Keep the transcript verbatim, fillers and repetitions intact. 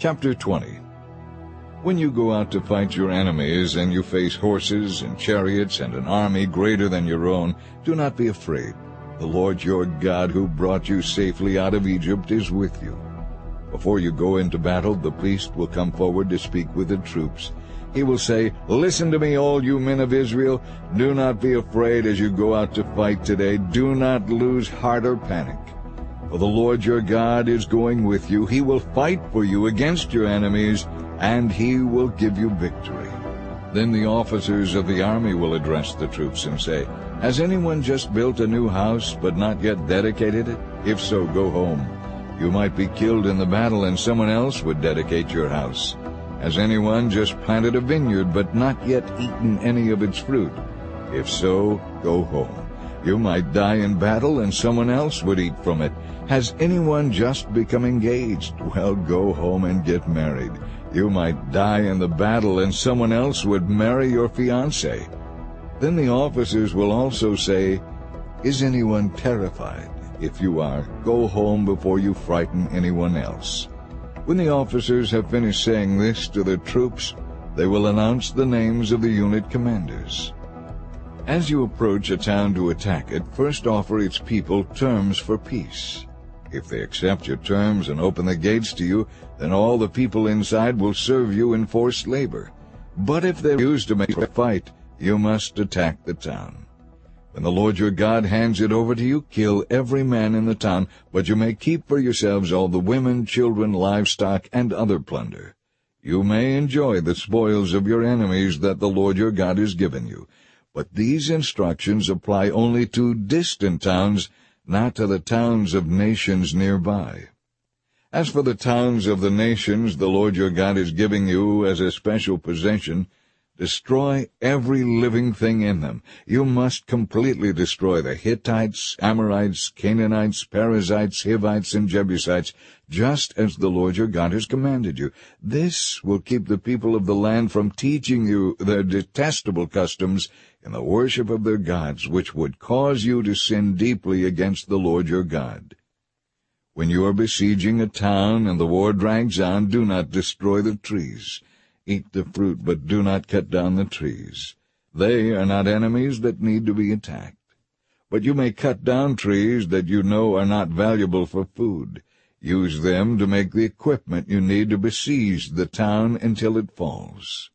Chapter twenty. When you go out to fight your enemies, and you face horses and chariots and an army greater than your own, do not be afraid. The Lord your God, who brought you safely out of Egypt, is with you. Before you go into battle, the priest will come forward to speak with the troops. He will say, "Listen to me, all you men of Israel. Do not be afraid as you go out to fight today. Do not lose heart or panic. For the Lord your God is going with you. He will fight for you against your enemies, and he will give you victory." Then the officers of the army will address the troops and say, "Has anyone just built a new house but not yet dedicated it? If so, go home. You might be killed in the battle, and someone else would dedicate your house. Has anyone just planted a vineyard but not yet eaten any of its fruit? If so, go home. You might die in battle, and someone else would eat from it. Has anyone just become engaged? Well, go home and get married. You might die in the battle, and someone else would marry your fiancé." Then the officers will also say, "Is anyone terrified? If you are, go home before you frighten anyone else." When the officers have finished saying this to the troops, they will announce the names of the unit commanders. As you approach a town to attack it, first offer its people terms for peace. If they accept your terms and open the gates to you, then all the people inside will serve you in forced labor. But if they refuse to make a fight, you must attack the town. When the Lord your God hands it over to you, kill every man in the town, but you may keep for yourselves all the women, children, livestock, and other plunder. You may enjoy the spoils of your enemies that the Lord your God has given you. But these instructions apply only to distant towns, not to the towns of nations nearby. As for the towns of the nations the Lord your God is giving you as a special possession, destroy every living thing in them. You must completely destroy the Hittites, Amorites, Canaanites, Perizzites, Hivites, and Jebusites, just as the Lord your God has commanded you. This will keep the people of the land from teaching you their detestable customs in the worship of their gods, which would cause you to sin deeply against the Lord your God. When you are besieging a town and the war drags on, do not destroy the trees. Eat the fruit, but do not cut down the trees. They are not enemies that need to be attacked. But you may cut down trees that you know are not valuable for food. Use them to make the equipment you need to besiege the town until it falls.